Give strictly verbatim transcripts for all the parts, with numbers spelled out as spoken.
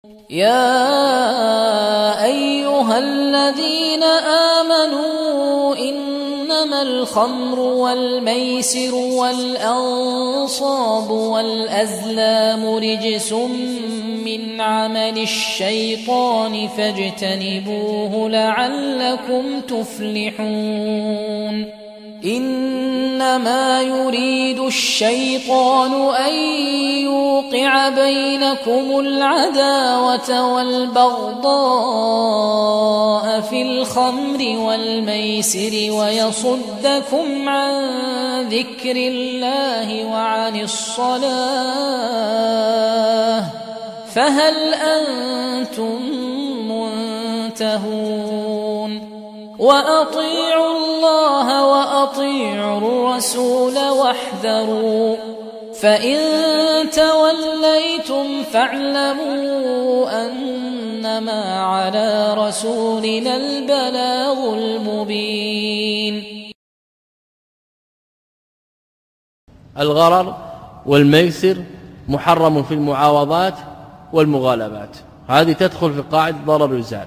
يا أيها الذين آمنوا إنما الخمر والميسر والأنصاب والأزلام رجس من عمل الشيطان فاجتنبوه لعلكم تفلحون إنما يريد الشيطان أن يوقع بينكم العداوة والبغضاء في الخمر والميسر ويصدكم عن ذكر الله وعن الصلاة فهل أنتم منتهون وأطيعوا الله وأطيعوا الرسول واحذروا فإن توليتم فاعلموا أنما على رسولنا البلاغ المبين. الغرر والميسر محرم في المعاوضات والمغالبات، هذه تدخل في قاعدة ضرر يزال.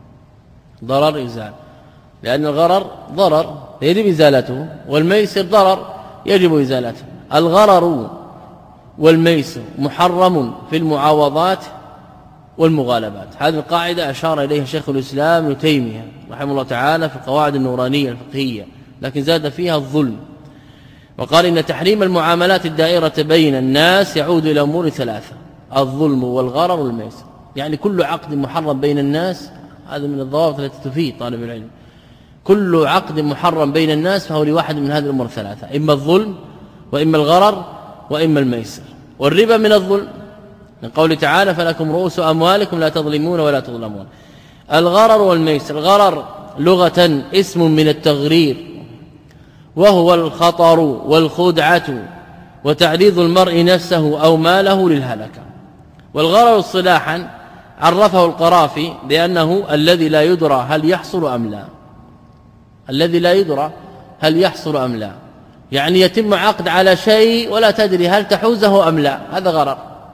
ضرر يزال لأن الغرر ضرر يجب إزالته، والميسر ضرر يجب إزالته. الغرر والميسر محرم في المعاوضات والمغالبات، هذه القاعدة أشار إليها شيخ الإسلام ابن تيمية رحمه الله تعالى في القواعد النورانية الفقهية، لكن زاد فيها الظلم، وقال إن تحريم المعاملات الدائرة بين الناس يعود إلى أمور ثلاثة: الظلم والغرر والميسر. يعني كل عقد محرم بين الناس، هذا من الضوابط التي تفيد طالب العلم، كل عقد محرم بين الناس فهو لواحد من هذه الأمور الثلاثة: إما الظلم وإما الغرر وإما الميسر. والربا من الظلم، من قوله تعالى: فلكم رؤوس أموالكم لا تظلمون ولا تظلمون. الغرر والميسر، الغرر لغة اسم من التغرير، وهو الخطر والخدعة وتعريض المرء نفسه أو ماله للهلكة. والغرر اصطلاحا عرفه القرافي بأنه الذي لا يدرى هل يحصل أم لا، الذي لا يدرى هل يحصل أم لا، يعني يتم عقد على شيء ولا تدري هل تحوزه أم لا، هذا غرر.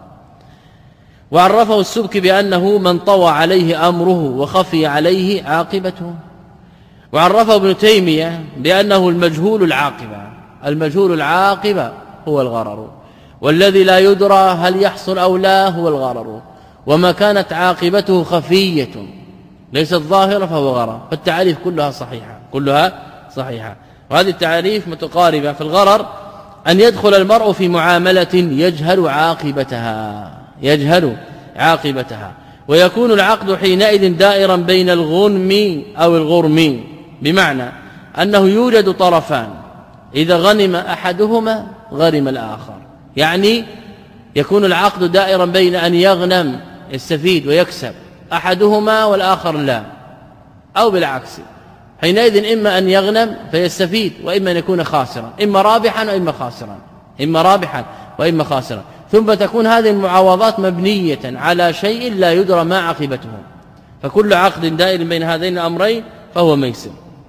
وعرفه السبكي بأنه من طوى عليه أمره وخفي عليه عاقبته. وعرفه ابن تيمية بأنه المجهول العاقبة، المجهول العاقبة هو الغرر، والذي لا يدرى هل يحصل أو لا هو الغرر، وما كانت عاقبته خفية ليست ظاهرة فهو غرر. فالتعريف كلها صحيحة، كلها صحيحة. وهذه التعريف متقاربة. في الغرر أن يدخل المرء في معاملة يجهل عاقبتها، يجهل عاقبتها، ويكون العقد حينئذ دائرا بين الغنم أو الغرم، بمعنى أنه يوجد طرفان، إذا غنم أحدهما غرم الآخر، يعني يكون العقد دائرا بين أن يغنم يستفيد ويكسب أحدهما والآخر لا، أو بالعكس، حينئذ إما أن يغنم فيستفيد وإما أن يكون خاسرا، إما رابحا وإما خاسرا، إما رابحا وإما خاسرا. ثم تكون هذه المعاوضات مبنية على شيء لا يدرى ما عاقبته، فكل عقد دائر بين هذين الأمرين فهو ميسر.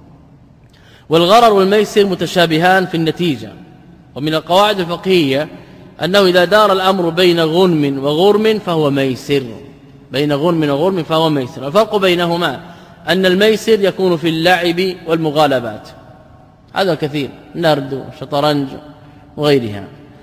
والغرر والميسر متشابهان في النتيجة. ومن القواعد الفقهية أنه إذا دار الأمر بين غنم وغرم فهو ميسر، بين غنم وغرم فهو ميسر. الفرق بينهما أن الميسر يكون في اللعب والمغالبات، هذا كثير، نرد وشطرنج وغيرها،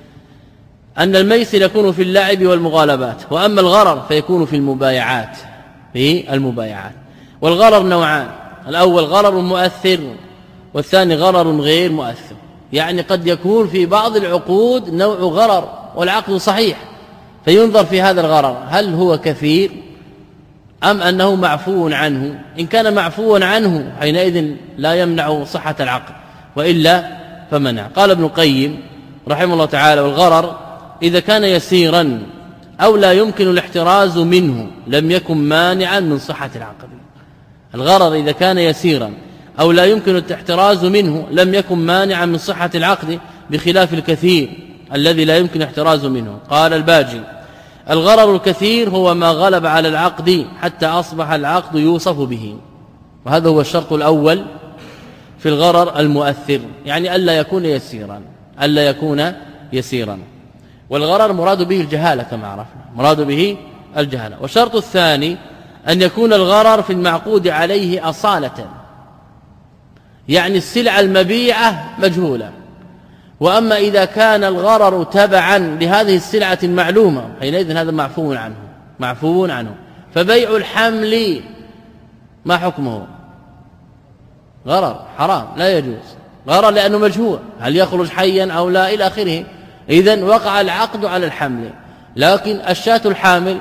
أن الميسر يكون في اللعب والمغالبات، وأما الغرر فيكون في المبايعات، في المبايعات. والغرر نوعان: الأول غرر مؤثر، والثاني غرر غير مؤثر. يعني قد يكون في بعض العقود نوع غرر والعقد صحيح، فينظر في هذا الغرر هل هو كثير أم أنه معفو عنه. إن كان معفو عنه حينئذ لا يمنع صحة العقد، وإلا فمنع. قال ابن القيم رحمه الله تعالى: والغرر إذا كان يسيرا أو لا يمكن الاحتراز منه لم يكن مانعا من صحة العقد. الغرر إذا كان يسيرا أو لا يمكن الاحتراز منه لم يكن مانعا من صحة العقد، بخلاف الكثير الذي لا يمكن احتراز منه. قال الباجي: الغرر الكثير هو ما غلب على العقد حتى أصبح العقد يوصف به، وهذا هو الشرط الأول في الغرر المؤثر، يعني ألا يكون يسيرا، ألا يكون يسيرا. والغرر مراد به الجهالة كما عرفنا، مراد به الجهالة. والشرط الثاني أن يكون الغرر في المعقود عليه أصالة، يعني السلعة المبيعة مجهولة. وأما إذا كان الغرر تبعا لهذه السلعة المعلومة حينئذ هذا معفو عنه معفو عنه. فبيع الحمل ما حكمه؟ غرر حرام لا يجوز، غرر لأنه مجهول، هل يخرج حيا أو لا إلى آخره. إذن وقع العقد على الحمل. لكن الشاة الحامل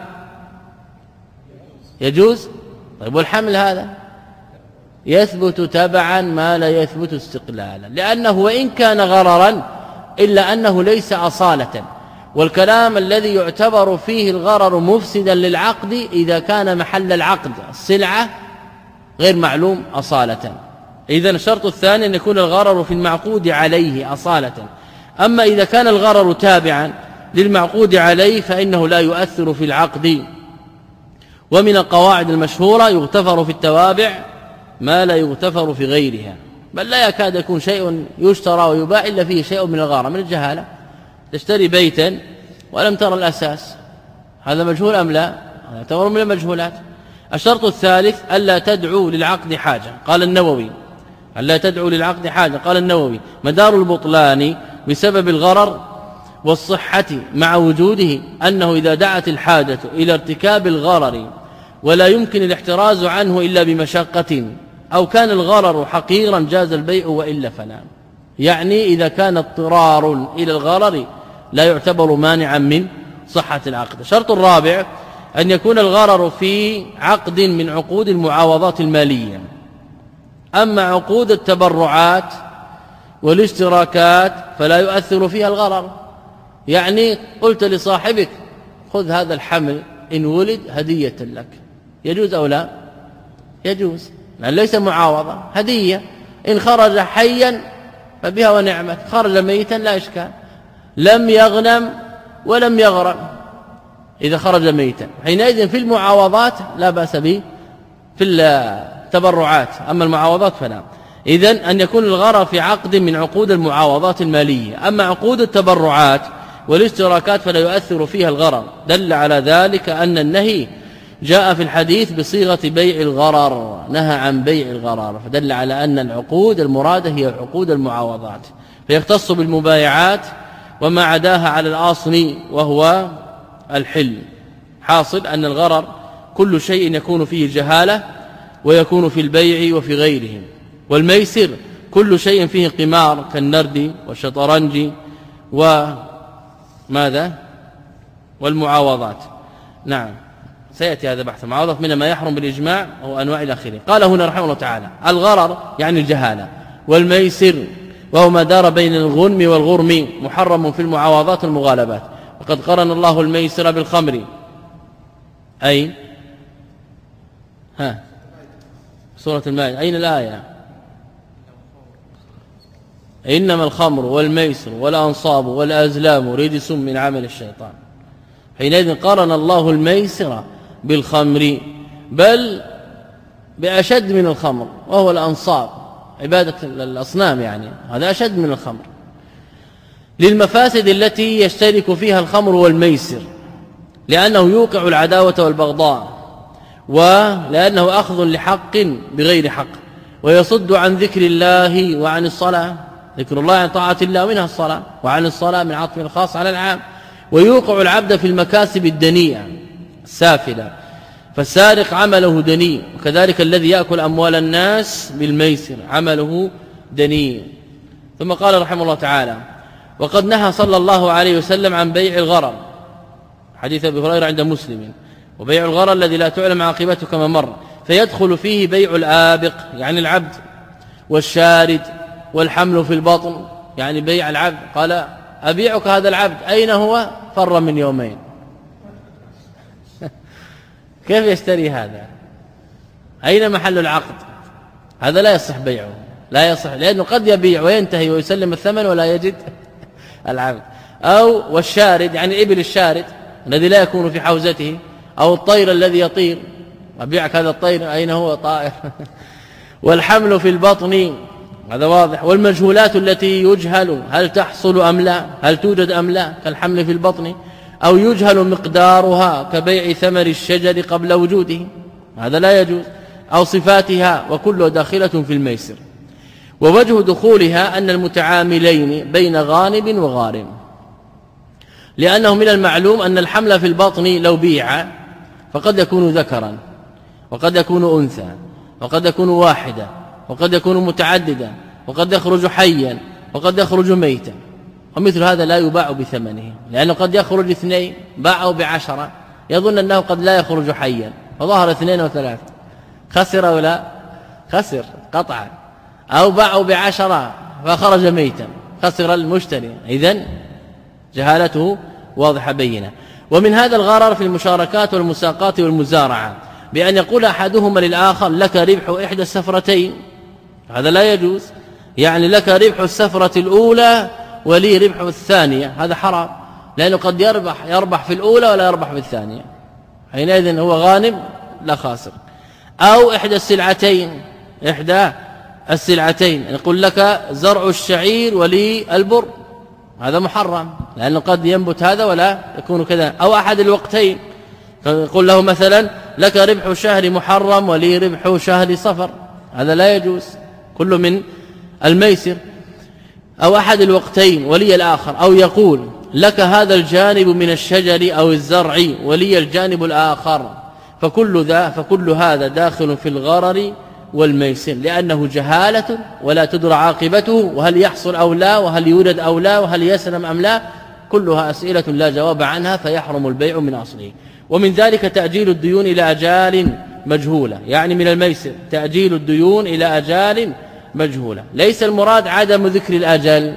يجوز. طيب والحمل هذا يثبت تبعا ما لا يثبت استقلالا، لأنه وإن كان غررا إلا أنه ليس أصالة. والكلام الذي يعتبر فيه الغرر مفسدا للعقد إذا كان محل العقد السلعة غير معلوم أصالة. إذن الشرط الثاني أن يكون الغرر في المعقود عليه أصالة. أما إذا كان الغرر تابعا للمعقود عليه فإنه لا يؤثر في العقد. ومن القواعد المشهورة يغتفر في التوابع ما لا يغتفر في غيرها، بل لا يكاد يكون شيء يشترى ويباع إلا فيه شيء من الغرر، من الجهالة. تشتري بيتا ولم ترى الأساس، هذا مجهول أم لا؟ هذا يعتبر من المجهولات. الشرط الثالث ألا تدعو للعقد حاجة. قال النووي ألا تدعو للعقد حاجة قال النووي مدار البطلان بسبب الغرر والصحة مع وجوده أنه إذا دعت الحاجة إلى ارتكاب الغرر ولا يمكن الاحتراز عنه إلا بمشقة أو كان الغرر حقيرا جاز البيع وإلا فلا. يعني إذا كان اضطرار إلى الغرر لا يعتبر مانعا من صحة العقد. الشرط الرابع أن يكون الغرر في عقد من عقود المعاوضات المالية. أما عقود التبرعات والاشتراكات فلا يؤثر فيها الغرر. يعني قلت لصاحبك خذ هذا الحمل إن ولد هدية لك، يجوز أو لا؟ يجوز، لأن ليس معاوضة، هدية. إن خرج حيا فبها ونعمت، خرج ميتا لا إشكال. لم يغنم ولم يغرم إذا خرج ميتا، حينئذ في المعاوضات لا بأس به، في التبرعات. أما المعاوضات فلا. إذن أن يكون الغرر في عقد من عقود المعاوضات المالية. أما عقود التبرعات والاشتراكات فلا يؤثر فيها الغرر. دل على ذلك أن النهي جاء في الحديث بصيغة بيع الغرر، نهى عن بيع الغرر، فدل على أن العقود المرادة هي عقود المعاوضات، فيختص بالمبايعات وما عداها على الأصل وهو الحل. حاصل أن الغرر كل شيء يكون فيه جهالة ويكون في البيع وفي غيره. والميسر كل شيء فيه قمار كالنرد والشطرنج وماذا والمعاوضات. نعم سيأتي هذا بحث المعاوضات، من ما يحرم بالإجماع أو أنواع إلى آخره. قال هنا رحمه الله تعالى الغرر يعني الجهالة، والميسر وهو ما دار بين الغنم والغرم محرم في المعاوضات والمغالبات. وقد قرن الله الميسر بالخمر. أين؟ ها سورة المائدة أين الآية؟ إنما الخمر والميسر والأنصاب والأزلام رجس من عمل الشيطان. حينئذ قرن الله الميسر بالخمر، بل بأشد من الخمر وهو الأنصاب، عبادة الأصنام، يعني هذا أشد من الخمر للمفاسد التي يشترك فيها الخمر والميسر، لأنه يوقع العداوة والبغضاء، ولأنه أخذ لحق بغير حق، ويصد عن ذكر الله وعن الصلاة. ذكر الله عن طاعة الله منها الصلاة، وعن الصلاة من عطف الخاص على العام. ويوقع العبد في المكاسب الدنيئة السافلة، فالسارق عمله دنيء، وكذلك الذي يأكل أموال الناس بالميسر عمله دنيء. ثم قال رحمه الله تعالى وقد نهى صلى الله عليه وسلم عن بيع الغرر، حديث أبي هريرة عند مسلم، وبيع الغرر الذي لا تعلم عاقبته كما مر، فيدخل فيه بيع الآبق يعني العبد، والشارد، والحمل في البطن يعني بيع العبد. قال أبيعك هذا العبد، أين هو؟ فر من يومين. كيف يشتري هذا؟ أين محل العقد؟ هذا لا يصح بيعه، لا يصح، لأنه قد يبيع وينتهي ويسلم الثمن ولا يجد العبد. أو والشارد يعني إبل الشارد الذي لا يكون في حوزته، أو الطير الذي يطير، أبيعك هذا الطير، أين هو؟ طائر. والحمل في البطن هذا واضح. والمجهولات التي يجهل هل تحصل أم لا، هل توجد أم لا، كالحمل في البطن. أو يجهل مقدارها كبيع ثمر الشجر قبل وجوده، هذا لا يجوز، أو صفاتها، وكله داخلة في الميسر. ووجه دخولها أن المتعاملين بين غانم وغارم، لأنه من المعلوم أن الحمل في البطن لو بيع فقد يكون ذكرا وقد يكون أنثى وقد يكون واحدة وقد يكون متعددا وقد يخرج حيا وقد يخرج ميتا، ومثل هذا لا يباع بثمنه، لأنه قد يخرج اثنين باعوا بعشرة يظن أنه قد لا يخرج حيا فظهر اثنين وثلاثة، خسر ولا خسر قطعا، أو باعوا بعشرة فخرج ميتا خسر المشتري، إذن جهالته واضحة بينة. ومن هذا الغرر في المشاركات والمساقات والمزارعة بأن يقول أحدهما للآخر لك ربح إحدى السفرتين، هذا لا يجوز، يعني لك ربح السفرة الأولى ولي ربح الثانية، هذا حرام، لأنه قد يربح يربح في الأولى ولا يربح في الثانية، حينئذ هو غانم لا خاسر. أو إحدى السلعتين، إحدى السلعتين يقول لك زرع الشعير ولي البر، هذا محرم، لأنه قد ينبت هذا ولا يكون كذا. أو أحد الوقتين، يقول له مثلا لك ربح شهر محرم ولي ربح شهر صفر، هذا لا يجوز، كله من الميسر. أو أحد الوقتين ولي الآخر، أو يقول لك هذا الجانب من الشجر أو الزرع ولي الجانب الآخر، فكل ذا فكل هذا داخل في الغرر والميسر، لأنه جهالة ولا تدرى عاقبته، وهل يحصل أو لا، وهل يولد أو لا، وهل يسلم أم لا، كلها أسئلة لا جواب عنها، فيحرم البيع من أصله. ومن ذلك تأجيل الديون إلى أجال مجهولة، يعني من الميسر تأجيل الديون إلى أجال مجهولة. ليس المراد عدم ذكر الأجل،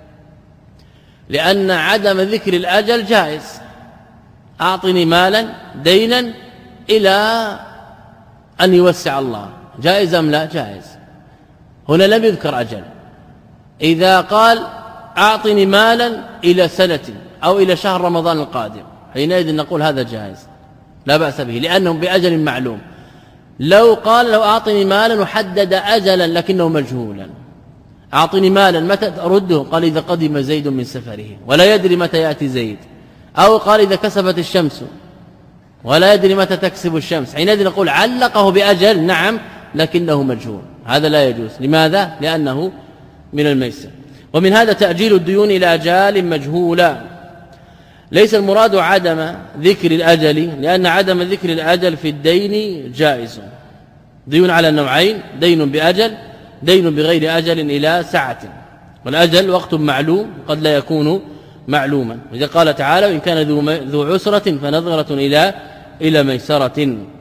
لأن عدم ذكر الأجل جائز، أعطني مالا دينا إلى أن يوسع الله، جائز أم لا؟ جائز. هنا لم يذكر أجل، إذا قال أعطني مالا إلى سنة أو إلى شهر رمضان القادم، حينئذ نقول هذا جائز لا بأس به، لأنه بأجل معلوم. لو قال لو أعطني مالا وحدد أجلا لكنه مجهولا، أعطني مالا متى أرده؟ قال إذا قدم زيد من سفره ولا يدري متى يأتي زيد، أو قال إذا كسفت الشمس ولا يدري متى تكسب الشمس، حينئذ نقول علقه بأجل نعم لكنه مجهول، هذا لا يجوز. لماذا؟ لأنه من الميسر. ومن هذا تأجيل الديون إلى أجال مجهولة. ليس المراد عدم ذكر الأجل، لأن عدم ذكر الأجل في الدين جائز. ديون على نوعين، دين بأجل، دين بغير أجل إلى سعة، والأجل وقت معلوم قد لا يكون معلوما. وإذا قال تعالى وإن كان ذو عسرة فنظرة إلى إلى ميسرة.